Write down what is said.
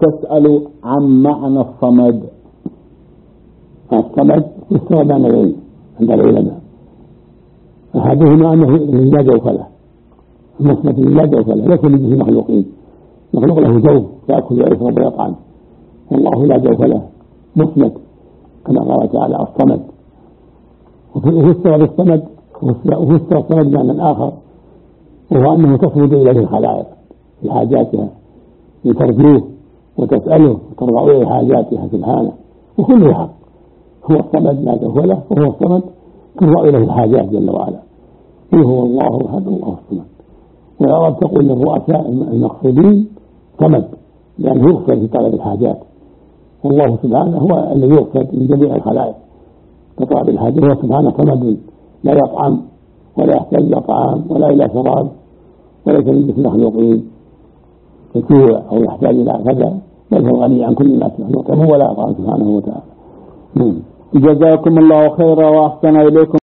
تسأل عن معنى الصمد. الصمد يستوى بين العلم عند العلماء، أحدهما أنه لا جوف له، المصمت لا جوف له، ليس مثل مخلوقين، مخلوق له جوف يأكل ويشرب ويطعم، والله لا جوف له مصمت كما قال تعالى الصمد. وفسر بالصمد وفسر الصمد بمعنى آخر، وهو أنه تصمد إليه الخلائق في حاجاتها لترجوه وتسأله وترضى إليه حاجاتها سبحانه، وكله حق. هو الصمد لا جوف له، وهو الصمد ترضى إليه الحاجات جل وعلا. هو الله أحد الله الصمد. والعرب تقول للرؤساء المقصودين صمد لأنه يغفر في طلب الحاجات، والله سبحانه هو الذي يغفر من جميع الخلائق كطلب الحاجات. هو سبحانه صمد لا يطعم ولا يحتاج إلى طعام ولا إلى شراب، وليس من مثل المخلوقين يجوع أو يحتاج إلى غذاء، بل هو غني عن كل الناس يطعمه ولا يطعم سبحانه وتعالى. جزاكم الله خيرا وأحسن إليكم.